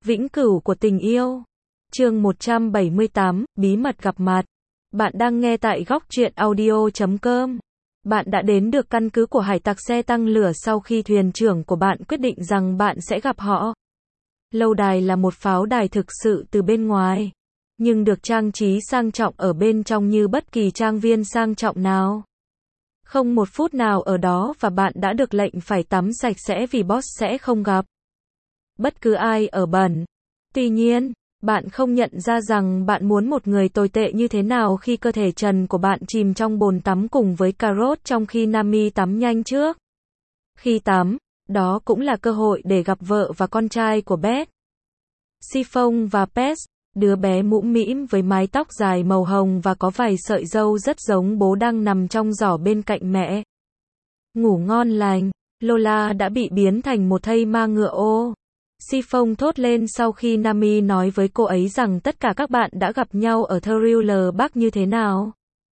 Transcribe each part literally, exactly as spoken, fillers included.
Vĩnh cửu của tình yêu. Chương một trăm bảy mươi tám, bí mật gặp mặt. Bạn đang nghe tại góc truyện audio chấm com. Bạn đã đến được căn cứ của hải tặc xe tăng lửa sau khi thuyền trưởng của bạn quyết định rằng bạn sẽ gặp họ. Lâu đài là một pháo đài thực sự từ bên ngoài, nhưng được trang trí sang trọng ở bên trong như bất kỳ trang viên sang trọng nào. Không một phút nào ở đó và bạn đã được lệnh phải tắm sạch sẽ vì boss sẽ không gặp bất cứ ai ở bẩn. Tuy nhiên, bạn không nhận ra rằng bạn muốn một người tồi tệ như thế nào khi cơ thể trần của bạn chìm trong bồn tắm cùng với Carrot trong khi Nami tắm nhanh trước. Khi tắm, đó cũng là cơ hội để gặp vợ và con trai của Beth. Chiffon và Pez, đứa bé mũm mĩm với mái tóc dài màu hồng và có vài sợi râu rất giống bố đang nằm trong giỏ bên cạnh mẹ. Ngủ ngon lành, Lola đã bị biến thành một thây ma ngựa ô. Chiffon thốt lên sau khi Nami nói với cô ấy rằng tất cả các bạn đã gặp nhau ở Thriller Park như thế nào.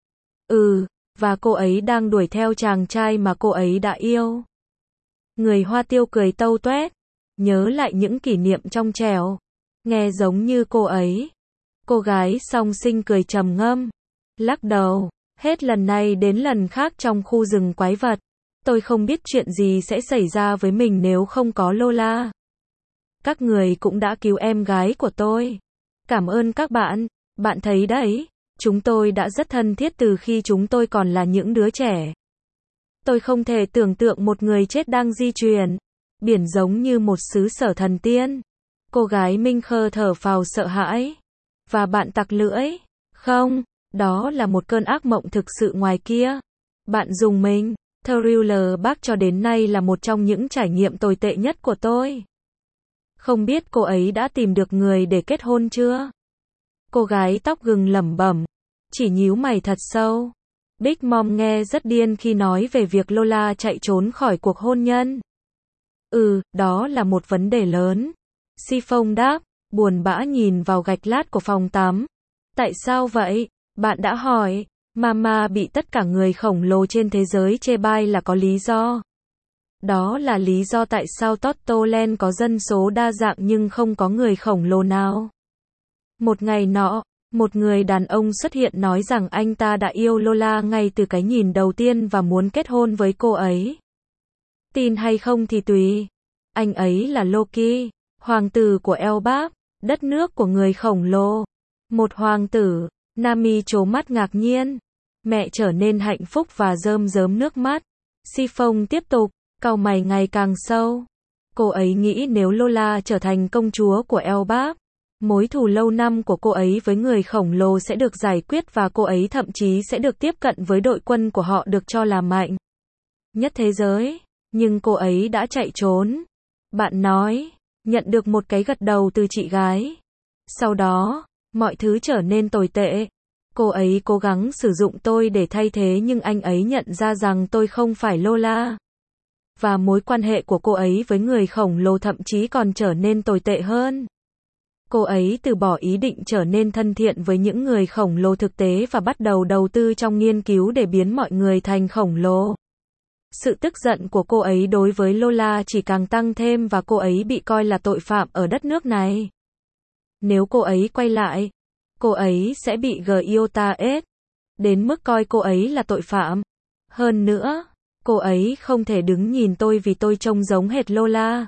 Ừ, và cô ấy đang đuổi theo chàng trai mà cô ấy đã yêu. Người Hoa Tiêu cười tâu toét, nhớ lại những kỷ niệm trong trẻo. Nghe giống như cô ấy. Cô gái song sinh cười trầm ngâm, lắc đầu, hết lần này đến lần khác trong khu rừng quái vật. Tôi không biết chuyện gì sẽ xảy ra với mình nếu không có Lola. Các người cũng đã cứu em gái của tôi. Cảm ơn các bạn. Bạn thấy đấy, chúng tôi đã rất thân thiết từ khi chúng tôi còn là những đứa trẻ. Tôi không thể tưởng tượng một người chết đang di chuyển biển giống như một xứ sở thần tiên. Cô gái Minh Khơ thở phào sợ hãi. Và bạn tặc lưỡi. Không, đó là một cơn ác mộng thực sự ngoài kia. Bạn dùng mình. Thriller Park cho đến nay là một trong những trải nghiệm tồi tệ nhất của tôi. Không biết cô ấy đã tìm được người để kết hôn chưa? Cô gái tóc gừng lẩm bẩm, chỉ nhíu mày thật sâu. Big Mom nghe rất điên khi nói về việc Lola chạy trốn khỏi cuộc hôn nhân. Ừ, đó là một vấn đề lớn. Chiffon đáp, buồn bã nhìn vào gạch lát của phòng tắm. Tại sao vậy? Bạn đã hỏi. Mama bị tất cả người khổng lồ trên thế giới chê bai là có lý do. Đó là lý do tại sao Tortoland có dân số đa dạng nhưng không có người khổng lồ nào. Một ngày nọ, một người đàn ông xuất hiện nói rằng anh ta đã yêu Lola ngay từ cái nhìn đầu tiên và muốn kết hôn với cô ấy. Tin hay không thì tùy. Anh ấy là Loki, hoàng tử của Elbap, đất nước của người khổng lồ. Một hoàng tử. Nami trố mắt ngạc nhiên. Mẹ trở nên hạnh phúc và rơm rớm nước mắt. Chiffon tiếp tục, cau mày ngày càng sâu. Cô ấy nghĩ nếu Lola trở thành công chúa của Elbap, mối thù lâu năm của cô ấy với người khổng lồ sẽ được giải quyết và cô ấy thậm chí sẽ được tiếp cận với đội quân của họ được cho là mạnh nhất thế giới. Nhưng cô ấy đã chạy trốn. Bạn nói, nhận được một cái gật đầu từ chị gái. Sau đó, mọi thứ trở nên tồi tệ. Cô ấy cố gắng sử dụng tôi để thay thế nhưng anh ấy nhận ra rằng tôi không phải Lola. Và mối quan hệ của cô ấy với người khổng lồ thậm chí còn trở nên tồi tệ hơn. Cô ấy từ bỏ ý định trở nên thân thiện với những người khổng lồ thực tế và bắt đầu đầu tư trong nghiên cứu để biến mọi người thành khổng lồ. Sự tức giận của cô ấy đối với Lola chỉ càng tăng thêm và cô ấy bị coi là tội phạm ở đất nước này. Nếu cô ấy quay lại, cô ấy sẽ bị Giota ết đến mức coi cô ấy là tội phạm. Hơn nữa, cô ấy không thể đứng nhìn tôi vì tôi trông giống hệt Lola.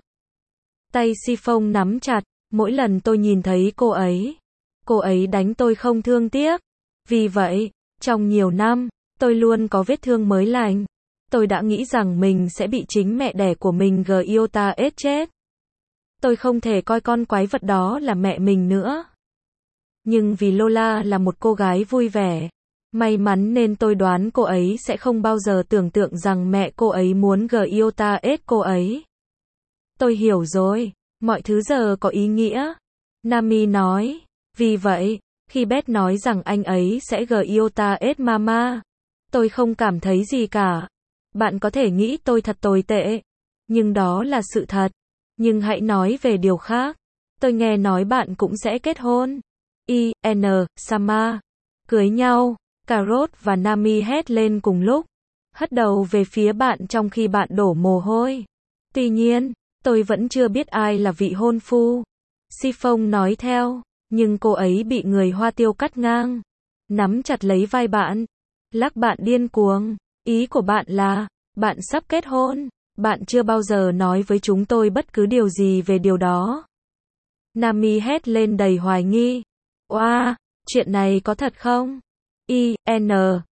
Tay Chiffon nắm chặt, mỗi lần tôi nhìn thấy cô ấy, cô ấy đánh tôi không thương tiếc. Vì vậy, trong nhiều năm, tôi luôn có vết thương mới lành. Tôi đã nghĩ rằng mình sẽ bị chính mẹ đẻ của mình Giota ết chết. Tôi không thể coi con quái vật đó là mẹ mình nữa. Nhưng vì Lola là một cô gái vui vẻ, may mắn nên tôi đoán cô ấy sẽ không bao giờ tưởng tượng rằng mẹ cô ấy muốn Giota ết cô ấy. Tôi hiểu rồi, mọi thứ giờ có ý nghĩa. Nami nói. Vì vậy, khi Beth nói rằng anh ấy sẽ Giota ết Mama, tôi không cảm thấy gì cả. Bạn có thể nghĩ tôi thật tồi tệ, nhưng đó là sự thật. Nhưng hãy nói về điều khác. Tôi nghe nói bạn cũng sẽ kết hôn. I N Sama. Cưới nhau. Carrot và Nami hét lên cùng lúc. Hất đầu về phía bạn trong khi bạn đổ mồ hôi. Tuy nhiên, tôi vẫn chưa biết ai là vị hôn phu. Si Phong nói theo, nhưng cô ấy bị người Hoa Tiêu cắt ngang, nắm chặt lấy vai bạn, lắc bạn điên cuồng. Ý của bạn là, bạn sắp kết hôn, bạn chưa bao giờ nói với chúng tôi bất cứ điều gì về điều đó. Nami hét lên đầy hoài nghi. Oa, chuyện này có thật không? I, N,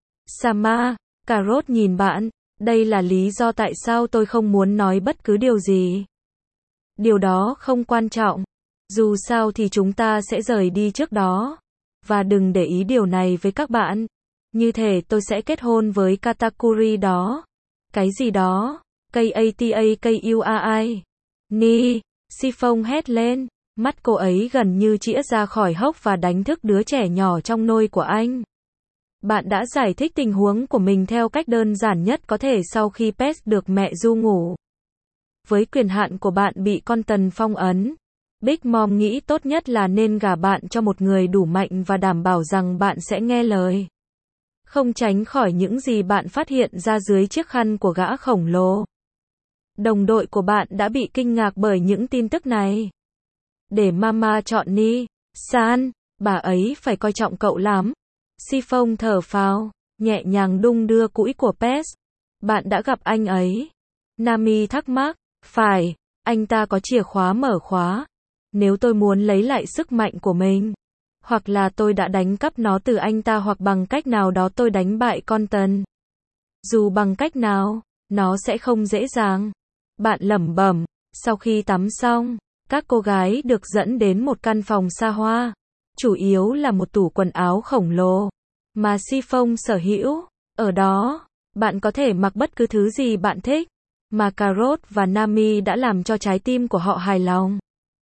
Sama, Carrot nhìn bạn, đây là lý do tại sao tôi không muốn nói bất cứ điều gì. Điều đó không quan trọng. Dù sao thì chúng ta sẽ rời đi trước đó. Và đừng để ý điều này với các bạn. Như thể tôi sẽ kết hôn với Katakuri đó. Cái gì đó? K-A-T-A-K-U-A-I. Ni, Si Phong hét lên. Mắt cô ấy gần như chĩa ra khỏi hốc và đánh thức đứa trẻ nhỏ trong nôi của anh. Bạn đã giải thích tình huống của mình theo cách đơn giản nhất có thể sau khi Pet được mẹ ru ngủ. Với quyền hạn của bạn bị con Tần phong ấn, Big Mom nghĩ tốt nhất là nên gả bạn cho một người đủ mạnh và đảm bảo rằng bạn sẽ nghe lời. Không tránh khỏi những gì bạn phát hiện ra dưới chiếc khăn của gã khổng lồ. Đồng đội của bạn đã bị kinh ngạc bởi những tin tức này. Để Mama chọn Ni San, bà ấy phải coi trọng cậu lắm. Si Phong thở phào, nhẹ nhàng đung đưa cũi của Pet. Bạn đã gặp anh ấy. Nami thắc mắc. Phải, anh ta có chìa khóa mở khóa. Nếu tôi muốn lấy lại sức mạnh của mình, hoặc là tôi đã đánh cắp nó từ anh ta hoặc bằng cách nào đó tôi đánh bại con Tần. Dù bằng cách nào, nó sẽ không dễ dàng. Bạn lẩm bẩm. Sau khi tắm xong, các cô gái được dẫn đến một căn phòng xa hoa. Chủ yếu là một tủ quần áo khổng lồ mà Si Phong sở hữu. Ở đó, bạn có thể mặc bất cứ thứ gì bạn thích, mà Carrot và Nami đã làm cho trái tim của họ hài lòng.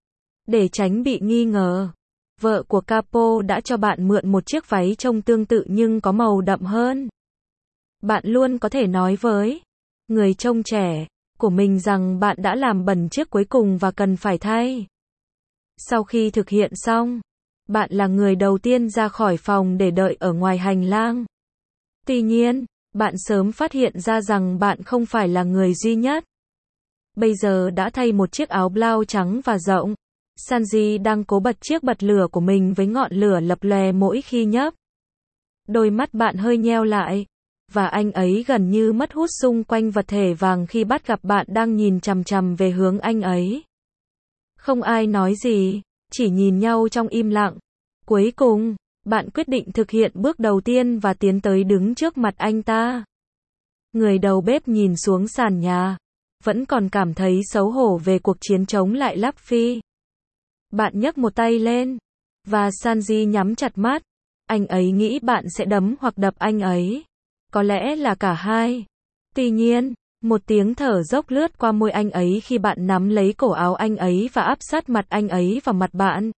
Để tránh bị nghi ngờ, vợ của Capo đã cho bạn mượn một chiếc váy trông tương tự nhưng có màu đậm hơn. Bạn luôn có thể nói với người trông trẻ của mình rằng bạn đã làm bẩn chiếc cuối cùng và cần phải thay. Sau khi thực hiện xong, bạn là người đầu tiên ra khỏi phòng để đợi ở ngoài hành lang. Tuy nhiên, bạn sớm phát hiện ra rằng bạn không phải là người duy nhất. Bây giờ đã thay một chiếc áo blau trắng và rộng, Sanji đang cố bật chiếc bật lửa của mình với ngọn lửa lập lòe mỗi khi nhấp. Đôi mắt bạn hơi nheo lại, và anh ấy gần như mất hút xung quanh vật thể vàng khi bắt gặp bạn đang nhìn chằm chằm về hướng anh ấy. Không ai nói gì, chỉ nhìn nhau trong im lặng. Cuối cùng, bạn quyết định thực hiện bước đầu tiên và tiến tới đứng trước mặt anh ta. Người đầu bếp nhìn xuống sàn nhà, vẫn còn cảm thấy xấu hổ về cuộc chiến chống lại Luffy. Bạn nhấc một tay lên, và Sanji nhắm chặt mắt. Anh ấy nghĩ bạn sẽ đấm hoặc đập anh ấy. Có lẽ là cả hai. Tuy nhiên, một tiếng thở dốc lướt qua môi anh ấy khi bạn nắm lấy cổ áo anh ấy và áp sát mặt anh ấy vào mặt bạn.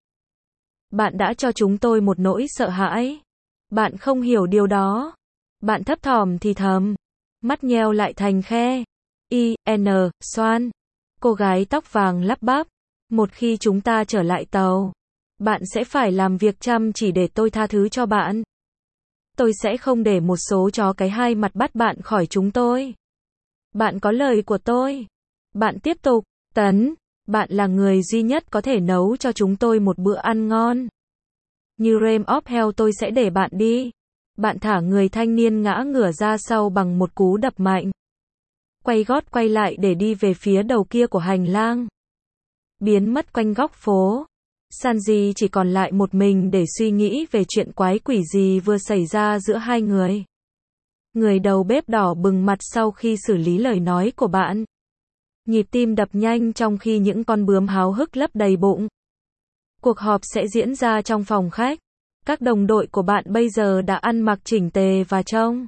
Bạn đã cho chúng tôi một nỗi sợ hãi. Bạn không hiểu điều đó. Bạn thấp thỏm thì thầm. Mắt nheo lại thành khe. I, N, Xoan. Cô gái tóc vàng lắp bắp. Một khi chúng ta trở lại tàu, bạn sẽ phải làm việc chăm chỉ để tôi tha thứ cho bạn. Tôi sẽ không để một số chó cái hai mặt bắt bạn khỏi chúng tôi. Bạn có lời của tôi. Bạn tiếp tục. Tấn, bạn là người duy nhất có thể nấu cho chúng tôi một bữa ăn ngon. Như Realm of Hell tôi sẽ để bạn đi. Bạn thả người thanh niên ngã ngửa ra sau bằng một cú đập mạnh. Quay gót quay lại để đi về phía đầu kia của hành lang. Biến mất quanh góc phố. Sanji chỉ còn lại một mình để suy nghĩ về chuyện quái quỷ gì vừa xảy ra giữa hai người. Người đầu bếp đỏ bừng mặt sau khi xử lý lời nói của bạn. Nhịp tim đập nhanh trong khi những con bướm háo hức lấp đầy bụng. Cuộc họp sẽ diễn ra trong phòng khách. Các đồng đội của bạn bây giờ đã ăn mặc chỉnh tề và trông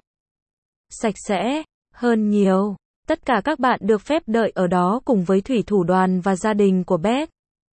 sạch sẽ hơn nhiều. Tất cả các bạn được phép đợi ở đó cùng với thủy thủ đoàn và gia đình của Beth.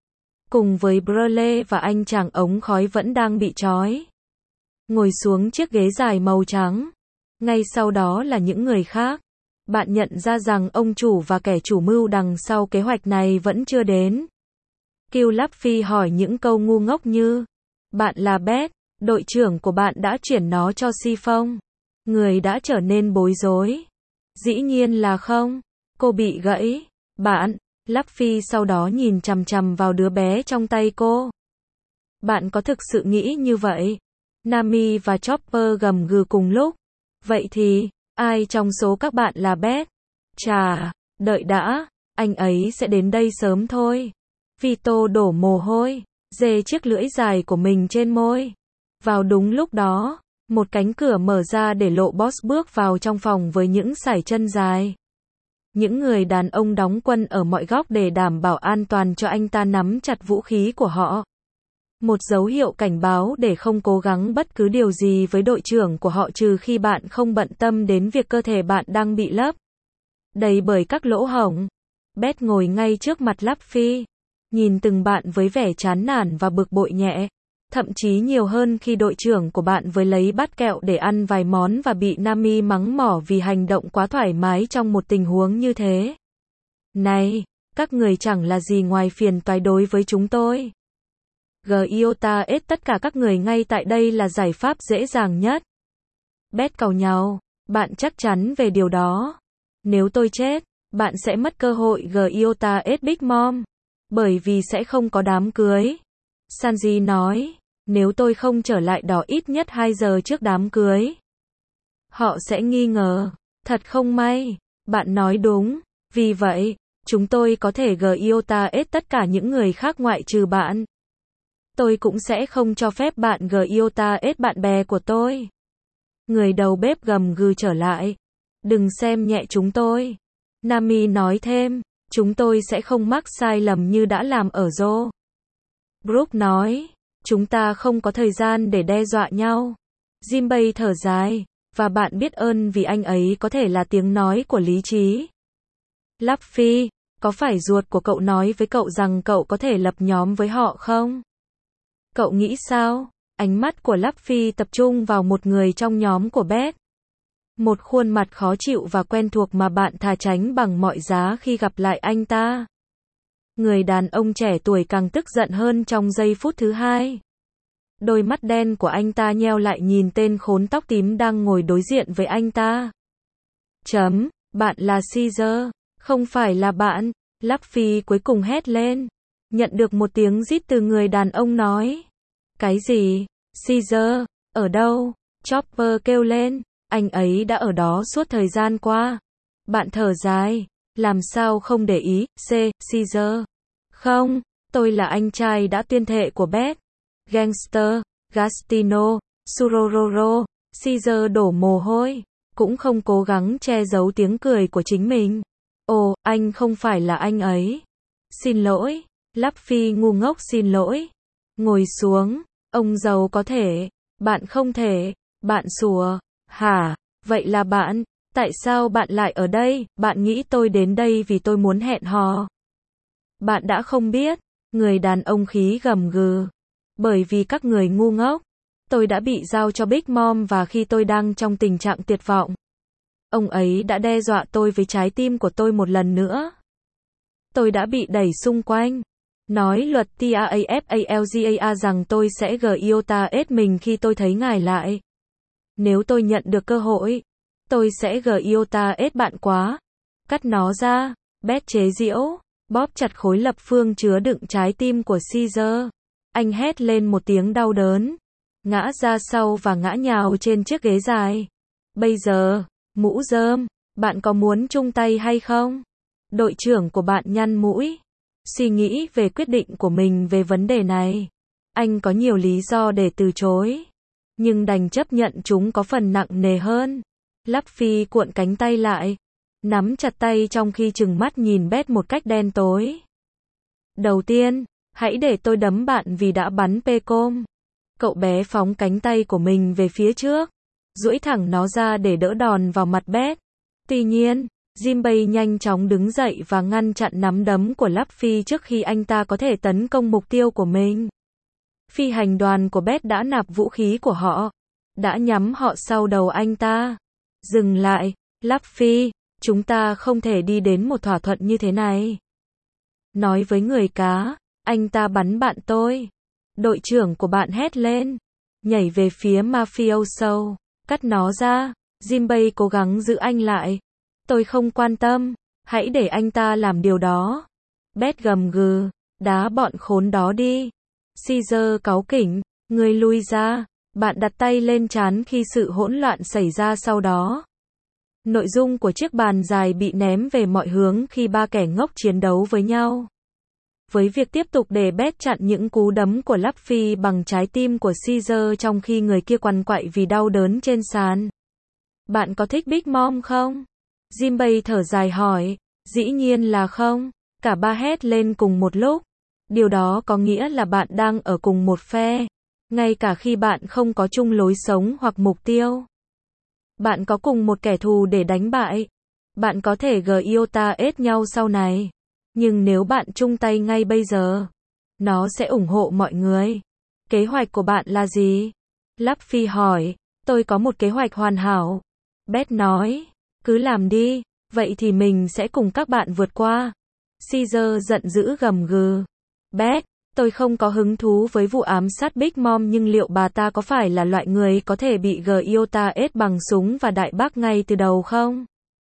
Cùng với Brule và anh chàng ống khói vẫn đang bị trói. Ngồi xuống chiếc ghế dài màu trắng. Ngay sau đó là những người khác. Bạn nhận ra rằng ông chủ và kẻ chủ mưu đằng sau kế hoạch này vẫn chưa đến. Kill Luffy hỏi những câu ngu ngốc như: bạn là Beth, đội trưởng của bạn đã chuyển nó cho Si Phong. Người đã trở nên bối rối. Dĩ nhiên là không. Cô bị gãy. Bạn, Luffy sau đó nhìn chằm chằm vào đứa bé trong tay cô. Bạn có thực sự nghĩ như vậy? Nami và Chopper gầm gừ cùng lúc. Vậy thì, ai trong số các bạn là Beth? Chà, đợi đã, anh ấy sẽ đến đây sớm thôi. Vito đổ mồ hôi, dê chiếc lưỡi dài của mình trên môi. Vào đúng lúc đó, một cánh cửa mở ra để lộ Boss bước vào trong phòng với những sải chân dài. Những người đàn ông đóng quân ở mọi góc để đảm bảo an toàn cho anh ta nắm chặt vũ khí của họ. Một dấu hiệu cảnh báo để không cố gắng bất cứ điều gì với đội trưởng của họ trừ khi bạn không bận tâm đến việc cơ thể bạn đang bị lấp đầy bởi các lỗ hổng. Beth ngồi ngay trước mặt Luffy, nhìn từng bạn với vẻ chán nản và bực bội nhẹ. Thậm chí nhiều hơn khi đội trưởng của bạn với lấy bát kẹo để ăn vài món và bị Nami mắng mỏ vì hành động quá thoải mái trong một tình huống như thế. Này, các người chẳng là gì ngoài phiền toái đối với chúng tôi. Gyota ết tất cả các người ngay tại đây là giải pháp dễ dàng nhất. Beth càu nhàu, bạn chắc chắn về điều đó. Nếu tôi chết, bạn sẽ mất cơ hội Gyota ết Big Mom. Bởi vì sẽ không có đám cưới. Sanji nói, nếu tôi không trở lại đó ít nhất hai giờ trước đám cưới, họ sẽ nghi ngờ. Thật không may, bạn nói đúng. Vì vậy, chúng tôi có thể Gyota ết tất cả những người khác ngoại trừ bạn. Tôi cũng sẽ không cho phép bạn Gyota ết bạn bè của tôi. Người đầu bếp gầm gừ trở lại. Đừng xem nhẹ chúng tôi. Nami nói thêm, chúng tôi sẽ không mắc sai lầm như đã làm ở Zoro. Brook nói, chúng ta không có thời gian để đe dọa nhau. Jinbei thở dài, và bạn biết ơn vì anh ấy có thể là tiếng nói của lý trí. Luffy, có phải ruột của cậu nói với cậu rằng cậu có thể lập nhóm với họ không? Cậu nghĩ sao? Ánh mắt của Luffy tập trung vào một người trong nhóm của Beth. Một khuôn mặt khó chịu và quen thuộc mà bạn thà tránh bằng mọi giá khi gặp lại anh ta. Người đàn ông trẻ tuổi càng tức giận hơn trong giây phút thứ hai. Đôi mắt đen của anh ta nheo lại nhìn tên khốn tóc tím đang ngồi đối diện với anh ta. Chấm, bạn là Caesar, không phải là bạn. Luffy cuối cùng hét lên. Nhận được một tiếng rít từ người đàn ông nói. Cái gì? Caesar, ở đâu? Chopper kêu lên. Anh ấy đã ở đó suốt thời gian qua. Bạn thở dài. Làm sao không để ý, C, Caesar. Không, tôi là anh trai đã tuyên thệ của Beth. Gangster, Gastino, Surororo. Caesar đổ mồ hôi, cũng không cố gắng che giấu tiếng cười của chính mình. Ồ, anh không phải là anh ấy. Xin lỗi. Luffy ngu ngốc xin lỗi. Ngồi xuống, ông giàu có thể. Bạn không thể. Bạn sủa. Hả? Vậy là bạn. Tại sao bạn lại ở đây? Bạn nghĩ tôi đến đây vì tôi muốn hẹn hò. Bạn đã không biết. Người đàn ông khí gầm gừ. Bởi vì các người ngu ngốc. Tôi đã bị giao cho Big Mom và khi tôi đang trong tình trạng tuyệt vọng, ông ấy đã đe dọa tôi với trái tim của tôi một lần nữa. Tôi đã bị đẩy xung quanh. Nói luật TAAFALGAA rằng tôi sẽ Gyota ết mình khi tôi thấy ngài lại. Nếu tôi nhận được cơ hội, tôi sẽ Gyota ết bạn quá. Cắt nó ra. Beth chế giễu, bóp chặt khối lập phương chứa đựng trái tim của Caesar. Anh hét lên một tiếng đau đớn, ngã ra sau và ngã nhào trên chiếc ghế dài. Bây giờ, mũ rơm, bạn có muốn chung tay hay không? Đội trưởng của bạn nhăn mũi, suy nghĩ về quyết định của mình về vấn đề này. Anh có nhiều lý do để từ chối, nhưng đành chấp nhận chúng có phần nặng nề hơn. Luffy cuộn cánh tay lại, nắm chặt tay trong khi trừng mắt nhìn Beth một cách đen tối. Đầu tiên, hãy để tôi đấm bạn vì đã bắn Pecom. Cậu bé phóng cánh tay của mình về phía trước, duỗi thẳng nó ra để đỡ đòn vào mặt Beth. Tuy nhiên, Jinbei nhanh chóng đứng dậy và ngăn chặn nắm đấm của Luffy trước khi anh ta có thể tấn công mục tiêu của mình. Phi hành đoàn của Beth đã nạp vũ khí của họ, đã nhắm họ sau đầu anh ta. Dừng lại, Luffy, chúng ta không thể đi đến một thỏa thuận như thế này. Nói với người cá, anh ta bắn bạn tôi. Đội trưởng của bạn hét lên, nhảy về phía Mafioso, cắt nó ra. Jinbei cố gắng giữ anh lại. Tôi không quan tâm, hãy để anh ta làm điều đó. Beth gầm gừ, đá bọn khốn đó đi. Caesar cáu kỉnh, ngươi lui ra. Bạn đặt tay lên trán khi sự hỗn loạn xảy ra sau đó. Nội dung của chiếc bàn dài bị ném về mọi hướng khi ba kẻ ngốc chiến đấu với nhau. Với việc tiếp tục để Beth chặn những cú đấm của Luffy bằng trái tim của Caesar trong khi người kia quằn quại vì đau đớn trên sàn. Bạn có thích Big Mom không? Jinbei thở dài hỏi. Dĩ nhiên là không. Cả ba hét lên cùng một lúc. Điều đó có nghĩa là bạn đang ở cùng một phe. Ngay cả khi bạn không có chung lối sống hoặc mục tiêu. Bạn có cùng một kẻ thù để đánh bại. Bạn có thể giota-ết nhau sau này. Nhưng nếu bạn chung tay ngay bây giờ, nó sẽ ủng hộ mọi người. Kế hoạch của bạn là gì? Luffy hỏi. Tôi có một kế hoạch hoàn hảo. Beth nói. Cứ làm đi. Vậy thì mình sẽ cùng các bạn vượt qua. Caesar giận dữ gầm gừ. Beth, tôi không có hứng thú với vụ ám sát Big Mom, nhưng liệu bà ta có phải là loại người có thể bị giota-ết bằng súng và đại bác ngay từ đầu không?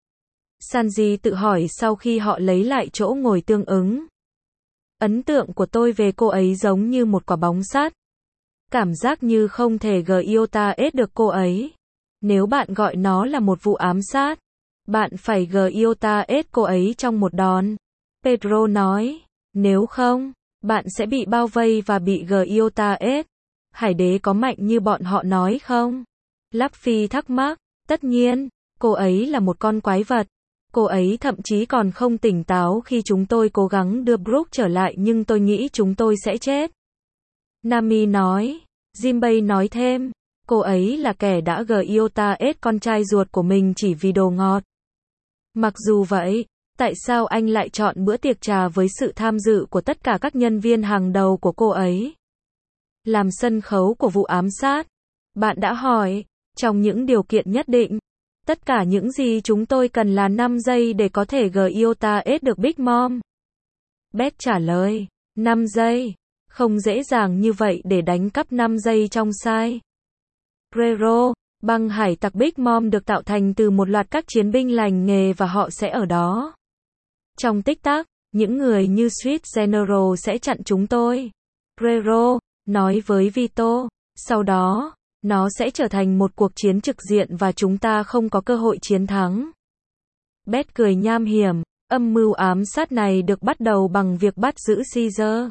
Sanji tự hỏi sau khi họ lấy lại chỗ ngồi tương ứng. Ấn tượng của tôi về cô ấy giống như một quả bóng sắt. Cảm giác như không thể giota-ết được cô ấy. Nếu bạn gọi nó là một vụ ám sát, bạn phải giota-ết cô ấy trong một đòn. Pedro nói. Nếu không, bạn sẽ bị bao vây và bị giota-ết. Hải đế có mạnh như bọn họ nói không? Luffy thắc mắc. Tất nhiên, cô ấy là một con quái vật. Cô ấy thậm chí còn không tỉnh táo khi chúng tôi cố gắng đưa Brook trở lại, nhưng tôi nghĩ chúng tôi sẽ chết. Nami nói. Jinbei nói thêm. Cô ấy là kẻ đã giota-ết con trai ruột của mình chỉ vì đồ ngọt. Mặc dù vậy, tại sao anh lại chọn bữa tiệc trà với sự tham dự của tất cả các nhân viên hàng đầu của cô ấy? Làm sân khấu của vụ ám sát. Bạn đã hỏi. Trong những điều kiện nhất định. Tất cả những gì chúng tôi cần là năm giây để có thể giota-ết được Big Mom. Beth trả lời. năm giây. Không dễ dàng như vậy để đánh cắp năm giây trong sai. Rero, băng hải tặc Big Mom được tạo thành từ một loạt các chiến binh lành nghề và họ sẽ ở đó. Trong tích tắc, những người như Sweet General sẽ chặn chúng tôi. Rero nói với Vito. Sau đó, nó sẽ trở thành một cuộc chiến trực diện và chúng ta không có cơ hội chiến thắng. Beth cười nham hiểm. Âm mưu ám sát này được bắt đầu bằng việc bắt giữ Caesar.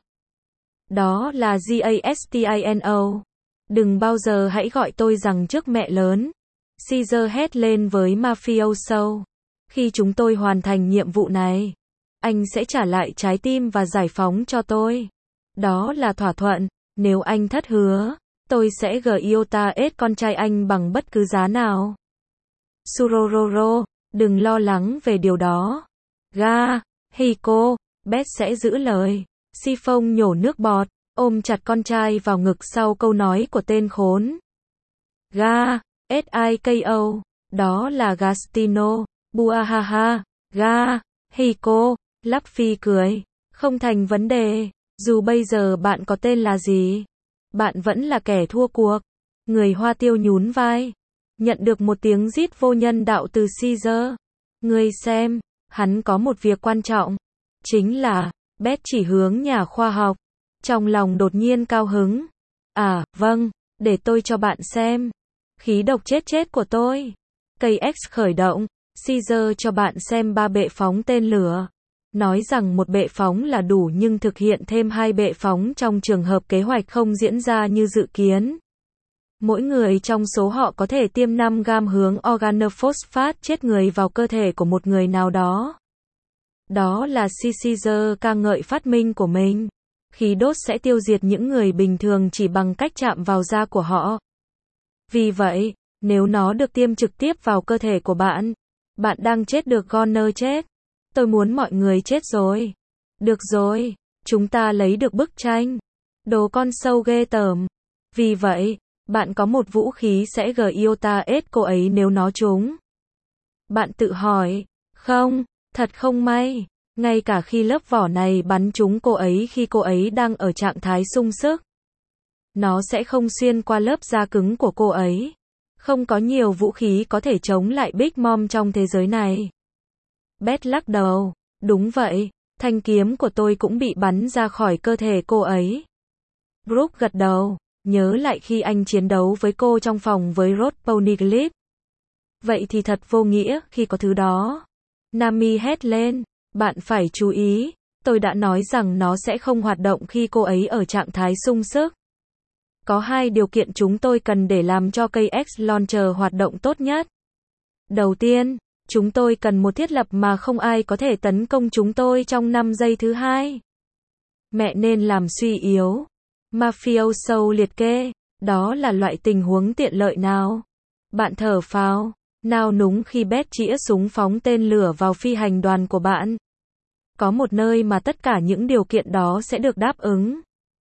Đó là Gastino. Đừng bao giờ hãy gọi tôi rằng trước mẹ lớn. Caesar hét lên với Mafioso. Khi chúng tôi hoàn thành nhiệm vụ này, anh sẽ trả lại trái tim và giải phóng cho tôi. Đó là thỏa thuận. Nếu anh thất hứa, tôi sẽ giota-ết con trai anh bằng bất cứ giá nào. Surororo, đừng lo lắng về điều đó. Ga, Hiko, Beth sẽ giữ lời. Sifong nhổ nước bọt, ôm chặt con trai vào ngực sau câu nói của tên khốn. Ga, Siko, đó là Gastino. Buahaha, Ga, Hiko, Luffy cười. Không thành vấn đề, dù bây giờ bạn có tên là gì. Bạn vẫn là kẻ thua cuộc. Người Hoa Tiêu nhún vai. Nhận được một tiếng rít vô nhân đạo từ Caesar. Ngươi xem, hắn có một việc quan trọng. Chính là, Beth chỉ hướng nhà khoa học. Trong lòng đột nhiên cao hứng. À, vâng, để tôi cho bạn xem. Khí độc chết chết của tôi. Cây X khởi động. Caesar cho bạn xem ba bệ phóng tên lửa. Nói rằng một bệ phóng là đủ nhưng thực hiện thêm hai bệ phóng trong trường hợp kế hoạch không diễn ra như dự kiến. Mỗi người trong số họ có thể tiêm năm gam hướng organophosphate chết người vào cơ thể của một người nào đó. Đó là Caesar ca ngợi phát minh của mình. Khí đốt sẽ tiêu diệt những người bình thường chỉ bằng cách chạm vào da của họ. Vì vậy, nếu nó được tiêm trực tiếp vào cơ thể của bạn, bạn đang chết được Goner chết. Tôi muốn mọi người chết rồi. Được rồi, chúng ta lấy được bức tranh. Đồ con sâu ghê tởm. Vì vậy, bạn có một vũ khí sẽ giota-ết cô ấy nếu nó trúng. Bạn tự hỏi, không, thật không may. Ngay cả khi lớp vỏ này bắn trúng cô ấy khi cô ấy đang ở trạng thái sung sức, nó sẽ không xuyên qua lớp da cứng của cô ấy. Không có nhiều vũ khí có thể chống lại Big Mom trong thế giới này. Beth lắc đầu. Đúng vậy, Thanh kiếm của tôi cũng bị bắn ra khỏi cơ thể cô ấy. Brooke gật đầu, nhớ lại khi anh chiến đấu với cô trong phòng với Rod Poneglyph. Vậy thì thật vô nghĩa khi có thứ đó. Nami hét lên, bạn phải chú ý, tôi đã nói rằng nó sẽ không hoạt động khi cô ấy ở trạng thái sung sức. Có hai điều kiện chúng tôi cần để làm cho cây X Launcher hoạt động tốt nhất. Đầu tiên, chúng tôi cần một thiết lập mà không ai có thể tấn công chúng tôi trong năm giây thứ hai. Mẹ nên làm suy yếu. Mafioso liệt kê, đó là loại tình huống tiện lợi nào? Bạn thở phào, nao núng khi Beth chĩa súng phóng tên lửa vào phi hành đoàn của bạn. Có một nơi mà tất cả những điều kiện đó sẽ được đáp ứng.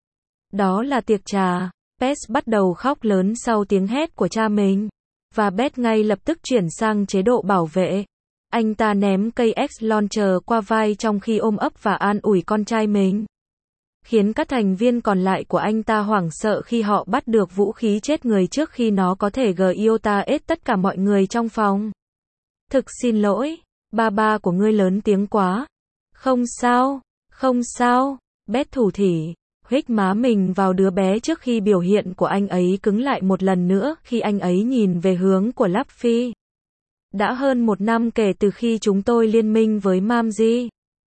Đó là tiệc trà. Beth bắt đầu khóc lớn sau tiếng hét của cha mình. Và Beth ngay lập tức chuyển sang chế độ bảo vệ. Anh ta ném cây X Launcher qua vai trong khi ôm ấp và an ủi con trai mình. Khiến các thành viên còn lại của anh ta hoảng sợ khi họ bắt được vũ khí chết người trước khi nó có thể giota hết tất cả mọi người trong phòng. Thực xin lỗi, ba ba của ngươi lớn tiếng quá. Không sao, không sao, Beth thủ thỉ, huých má mình vào đứa bé trước khi biểu hiện của anh ấy cứng lại một lần nữa khi anh ấy nhìn về hướng của Luffy. Đã hơn một năm kể từ khi chúng tôi liên minh với Mamji.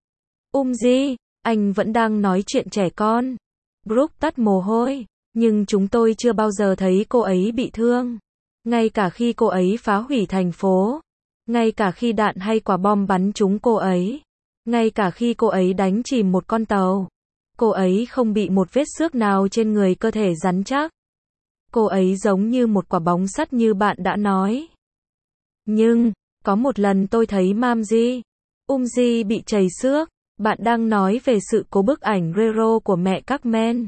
Umji, anh vẫn đang nói chuyện trẻ con. Brooke tắt mồ hôi, nhưng chúng tôi chưa bao giờ thấy cô ấy bị thương. Ngay cả khi cô ấy phá hủy thành phố. Ngay cả khi đạn hay quả bom bắn trúng cô ấy. Ngay cả khi cô ấy đánh chìm một con tàu. Cô ấy không bị một vết xước nào trên người cơ thể rắn chắc. Cô ấy giống như một quả bóng sắt như bạn đã nói. Nhưng, có một lần tôi thấy Mamji, Umji bị trầy xước. Bạn đang nói về sự cố bức ảnh Rero của mẹ các men.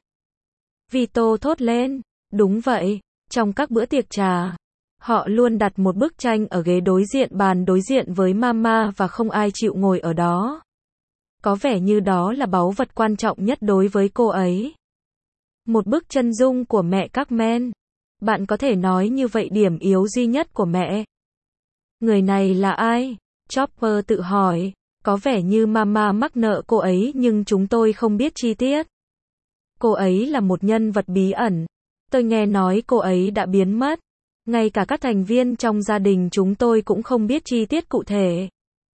Vito thốt lên. Đúng vậy, trong các bữa tiệc trà, họ luôn đặt một bức tranh ở ghế đối diện bàn đối diện với Mama và không ai chịu ngồi ở đó. Có vẻ như đó là báu vật quan trọng nhất đối với cô ấy. Một bức chân dung của mẹ các men. Bạn có thể nói như vậy điểm yếu duy nhất của mẹ. Người này là ai? Chopper tự hỏi. Có vẻ như Mama mắc nợ cô ấy nhưng chúng tôi không biết chi tiết. Cô ấy là một nhân vật bí ẩn. Tôi nghe nói cô ấy đã biến mất. Ngay cả các thành viên trong gia đình chúng tôi cũng không biết chi tiết cụ thể.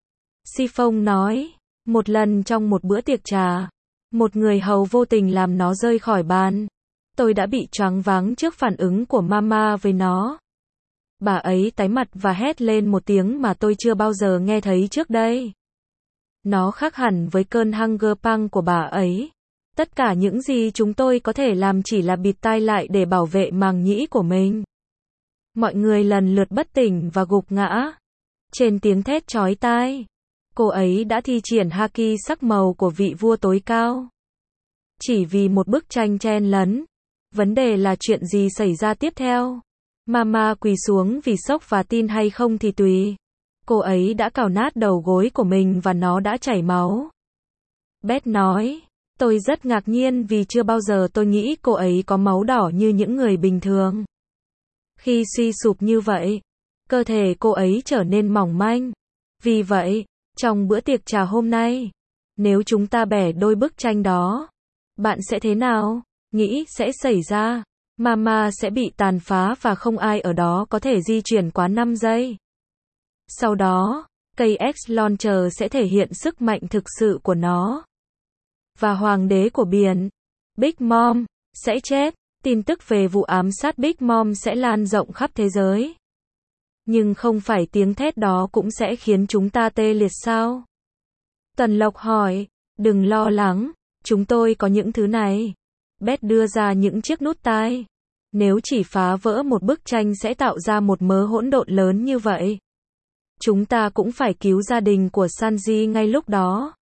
Siphon nói, một lần trong một bữa tiệc trà, một người hầu vô tình làm nó rơi khỏi bàn. Tôi đã bị choáng váng trước phản ứng của Mama với nó. Bà ấy tái mặt và hét lên một tiếng mà tôi chưa bao giờ nghe thấy trước đây. Nó khác hẳn với cơn hunger punk của bà ấy. Tất cả những gì chúng tôi có thể làm chỉ là bịt tai lại để bảo vệ màng nhĩ của mình. Mọi người lần lượt bất tỉnh và gục ngã. Trên tiếng thét chói tai, cô ấy đã thi triển haki sắc màu của vị vua tối cao. Chỉ vì một bức tranh chen lấn. Vấn đề là chuyện gì xảy ra tiếp theo? Mama quỳ xuống vì sốc và tin hay không thì tùy. Cô ấy đã cào nát đầu gối của mình và nó đã chảy máu. Beth nói, tôi rất ngạc nhiên vì chưa bao giờ tôi nghĩ cô ấy có máu đỏ như những người bình thường. Khi suy sụp như vậy, cơ thể cô ấy trở nên mỏng manh. Vì vậy, trong bữa tiệc trà hôm nay, nếu chúng ta bẻ đôi bức tranh đó, bạn sẽ thế nào? Nghĩ sẽ xảy ra. Mama sẽ bị tàn phá và không ai ở đó có thể di chuyển quá năm giây. Sau đó, cây X Launcher sẽ thể hiện sức mạnh thực sự của nó. Và hoàng đế của biển, Big Mom, sẽ chết. Tin tức về vụ ám sát Big Mom sẽ lan rộng khắp thế giới. Nhưng không phải tiếng thét đó cũng sẽ khiến chúng ta tê liệt sao? Tần Lộc hỏi, đừng lo lắng, chúng tôi có những thứ này. Beth đưa ra những chiếc nút tai. Nếu chỉ phá vỡ một bức tranh sẽ tạo ra một mớ hỗn độn lớn như vậy. Chúng ta cũng phải cứu gia đình của Sanji ngay lúc đó.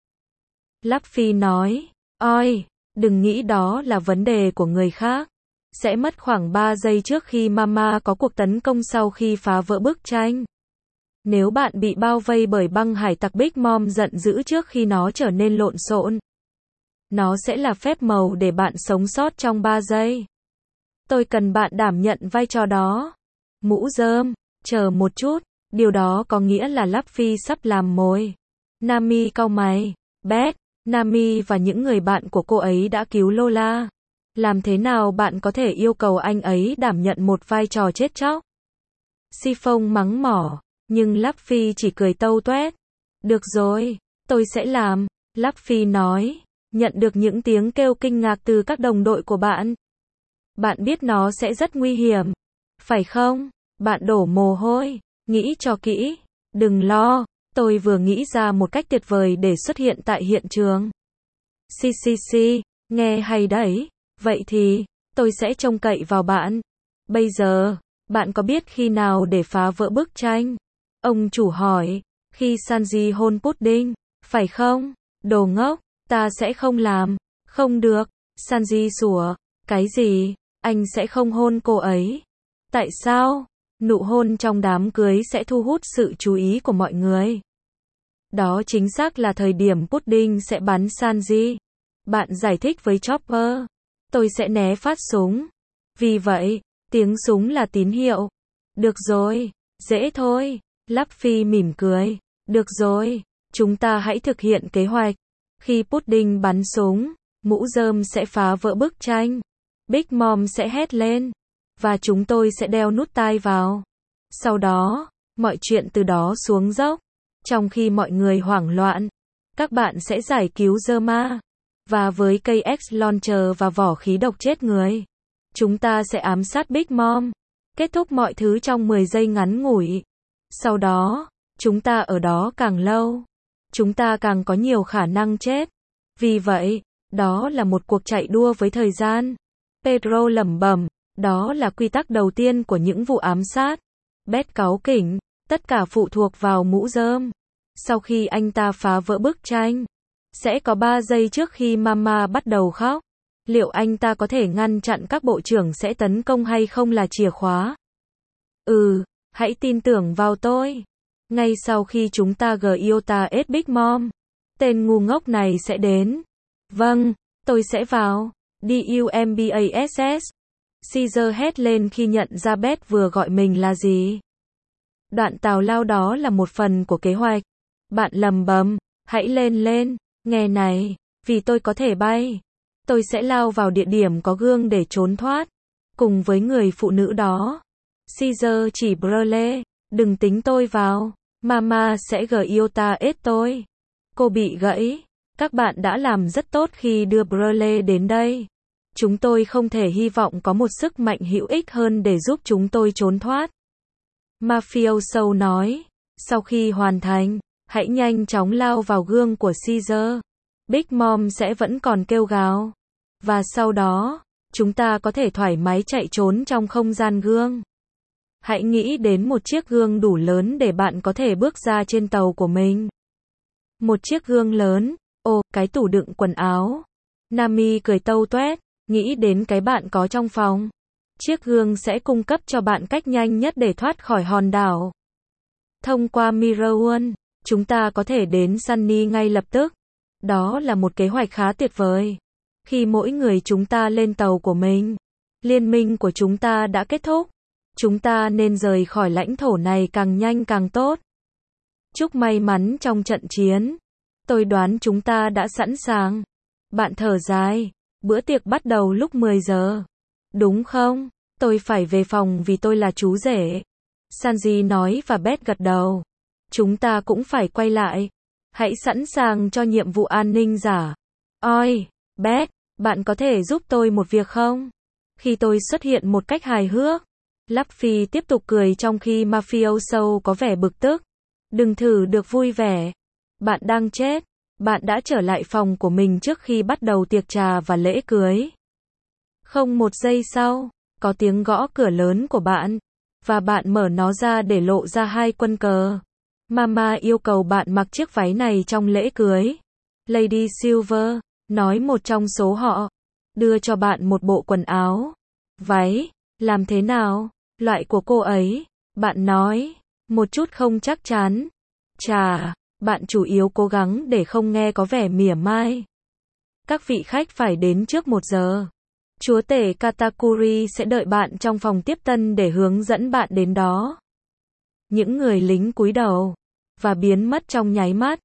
Luffy nói, oi, đừng nghĩ đó là vấn đề của người khác. Sẽ mất khoảng ba giây trước khi Mama có cuộc tấn công sau khi phá vỡ bức tranh. Nếu bạn bị bao vây bởi băng hải tặc Big Mom giận dữ trước khi nó trở nên lộn xộn, nó sẽ là phép màu để bạn sống sót trong ba giây. Tôi cần bạn đảm nhận vai trò đó. Mũ rơm, chờ một chút, điều đó có nghĩa là Luffy sắp làm mồi. Nami cau mày. Beth, Nami và những người bạn của cô ấy đã cứu Lola. Làm thế nào bạn có thể yêu cầu anh ấy đảm nhận một vai trò chết chóc? Sifong mắng mỏ, nhưng Luffy chỉ cười tâu toét. Được rồi, tôi sẽ làm, Luffy nói, nhận được những tiếng kêu kinh ngạc từ các đồng đội của bạn. Bạn biết nó sẽ rất nguy hiểm, phải không? Bạn đổ mồ hôi, nghĩ cho kỹ, đừng lo, tôi vừa nghĩ ra một cách tuyệt vời để xuất hiện tại hiện trường. Xì xì xì, nghe hay đấy, vậy thì, tôi sẽ trông cậy vào bạn. Bây giờ, bạn có biết khi nào để phá vỡ bức tranh? Ông chủ hỏi, khi Sanji hôn Pudding, phải không? Đồ ngốc, ta sẽ không làm, không được, Sanji sủa, cái gì, anh sẽ không hôn cô ấy. Tại sao? Nụ hôn trong đám cưới sẽ thu hút sự chú ý của mọi người. Đó chính xác là thời điểm Pudding sẽ bắn Sanji. Bạn giải thích với Chopper, tôi sẽ né phát súng. Vì vậy, tiếng súng là tín hiệu. Được rồi, dễ thôi. Luffy mỉm cười. Được rồi, chúng ta hãy thực hiện kế hoạch. Khi Pudding bắn súng, mũ rơm sẽ phá vỡ bức tranh. Big Mom sẽ hét lên. Và chúng tôi sẽ đeo nút tai vào. Sau đó, mọi chuyện từ đó xuống dốc. Trong khi mọi người hoảng loạn, các bạn sẽ giải cứu Zerma. Và với cây X Launcher và vỏ khí độc chết người, chúng ta sẽ ám sát Big Mom. Kết thúc mọi thứ trong mười giây ngắn ngủi. Sau đó, chúng ta ở đó càng lâu, chúng ta càng có nhiều khả năng chết. Vì vậy, đó là một cuộc chạy đua với thời gian. Pedro lẩm bẩm, đó là quy tắc đầu tiên của những vụ ám sát. Bét cáu kỉnh, tất cả phụ thuộc vào mũ rơm. Sau khi anh ta phá vỡ bức tranh, sẽ có ba giây trước khi Mama bắt đầu khóc. Liệu anh ta có thể ngăn chặn các bộ trưởng sẽ tấn công hay không là chìa khóa? Ừ, hãy tin tưởng vào tôi. Ngay sau khi chúng ta Giota S Big Mom, tên ngu ngốc này sẽ đến. Vâng, tôi sẽ vào. đê u em bass. Caesar hét lên khi nhận ra Beth vừa gọi mình là gì. Đoạn tào lao đó là một phần của kế hoạch. Bạn lầm bầm, hãy lên lên, nghe này, vì tôi có thể bay. Tôi sẽ lao vào địa điểm có gương để trốn thoát. Cùng với người phụ nữ đó. Caesar chỉ Brule, đừng tính tôi vào. Mama sẽ Giota S tôi. Cô bị gãy. Các bạn đã làm rất tốt khi đưa Brule đến đây. Chúng tôi không thể hy vọng có một sức mạnh hữu ích hơn để giúp chúng tôi trốn thoát. Mafioso nói. Sau khi hoàn thành, hãy nhanh chóng lao vào gương của Caesar. Big Mom sẽ vẫn còn kêu gào. Và sau đó, chúng ta có thể thoải mái chạy trốn trong không gian gương. Hãy nghĩ đến một chiếc gương đủ lớn để bạn có thể bước ra trên tàu của mình. Một chiếc gương lớn. Ồ, cái tủ đựng quần áo. Nami cười tâu toét, nghĩ đến cái bạn có trong phòng. Chiếc gương sẽ cung cấp cho bạn cách nhanh nhất để thoát khỏi hòn đảo. Thông qua Mirror World, chúng ta có thể đến Sunny ngay lập tức. Đó là một kế hoạch khá tuyệt vời. Khi mỗi người chúng ta lên tàu của mình, liên minh của chúng ta đã kết thúc. Chúng ta nên rời khỏi lãnh thổ này càng nhanh càng tốt. Chúc may mắn trong trận chiến. Tôi đoán chúng ta đã sẵn sàng. Bạn thở dài. Bữa tiệc bắt đầu lúc mười giờ. Đúng không? Tôi phải về phòng vì tôi là chú rể. Sanji nói và Beth gật đầu. Chúng ta cũng phải quay lại. Hãy sẵn sàng cho nhiệm vụ an ninh giả. Oi, Beth, bạn có thể giúp tôi một việc không? Khi tôi xuất hiện một cách hài hước, Luffy tiếp tục cười trong khi Mafioso có vẻ bực tức. Đừng thử được vui vẻ. Bạn đang chết. Bạn đã trở lại phòng của mình trước khi bắt đầu tiệc trà và lễ cưới. Không một giây sau, có tiếng gõ cửa lớn của bạn. Và bạn mở nó ra để lộ ra hai quân cờ. Mama yêu cầu bạn mặc chiếc váy này trong lễ cưới. Lady Silver, nói một trong số họ, đưa cho bạn một bộ quần áo. Váy, làm thế nào? Loại của cô ấy, bạn nói, một chút không chắc chắn. Chà, bạn chủ yếu cố gắng để không nghe có vẻ mỉa mai. Các vị khách phải đến trước một giờ. Chúa tể Katakuri sẽ đợi bạn trong phòng tiếp tân để hướng dẫn bạn đến đó. Những người lính cúi đầu và biến mất trong nháy mắt.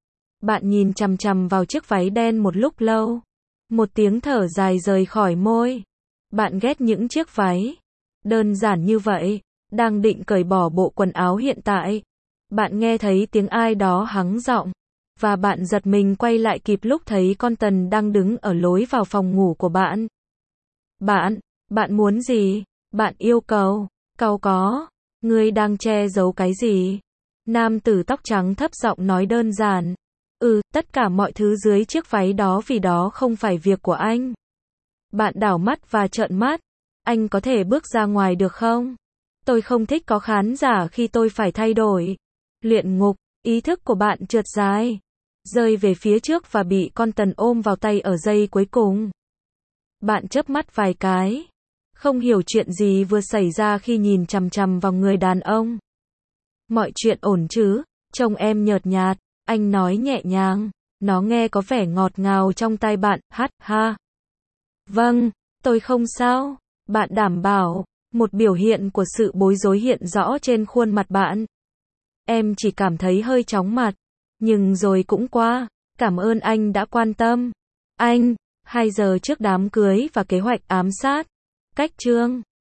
Bạn nhìn chằm chằm vào chiếc váy đen một lúc lâu. Một tiếng thở dài rời khỏi môi. Bạn ghét những chiếc váy. Đơn giản như vậy. Đang định cởi bỏ bộ quần áo hiện tại. Bạn nghe thấy tiếng ai đó hắng giọng. Và bạn giật mình quay lại kịp lúc thấy con Tần đang đứng ở lối vào phòng ngủ của bạn. Bạn, bạn muốn gì? Bạn yêu cầu. Cầu có. Ngươi đang che giấu cái gì? Nam tử tóc trắng thấp giọng nói đơn giản. Ừ, tất cả mọi thứ dưới chiếc váy đó vì đó không phải việc của anh. Bạn đảo mắt và trợn mắt. Anh có thể bước ra ngoài được không? Tôi không thích có khán giả khi tôi phải thay đổi. Luyện ngục, ý thức của bạn trượt dài. Rơi về phía trước và bị con Tần ôm vào tay ở giây cuối cùng. Bạn chớp mắt vài cái. Không hiểu chuyện gì vừa xảy ra khi nhìn chằm chằm vào người đàn ông. Mọi chuyện ổn chứ? Trông em nhợt nhạt. Anh nói nhẹ nhàng. Nó nghe có vẻ ngọt ngào trong tai bạn. Hát ha. Vâng, tôi không sao. Bạn đảm bảo. Một biểu hiện của sự bối rối hiện rõ trên khuôn mặt bạn. Em chỉ cảm thấy hơi chóng mặt. Nhưng rồi cũng qua. Cảm ơn anh đã quan tâm. Anh, hai giờ trước đám cưới và kế hoạch ám sát. Cách chương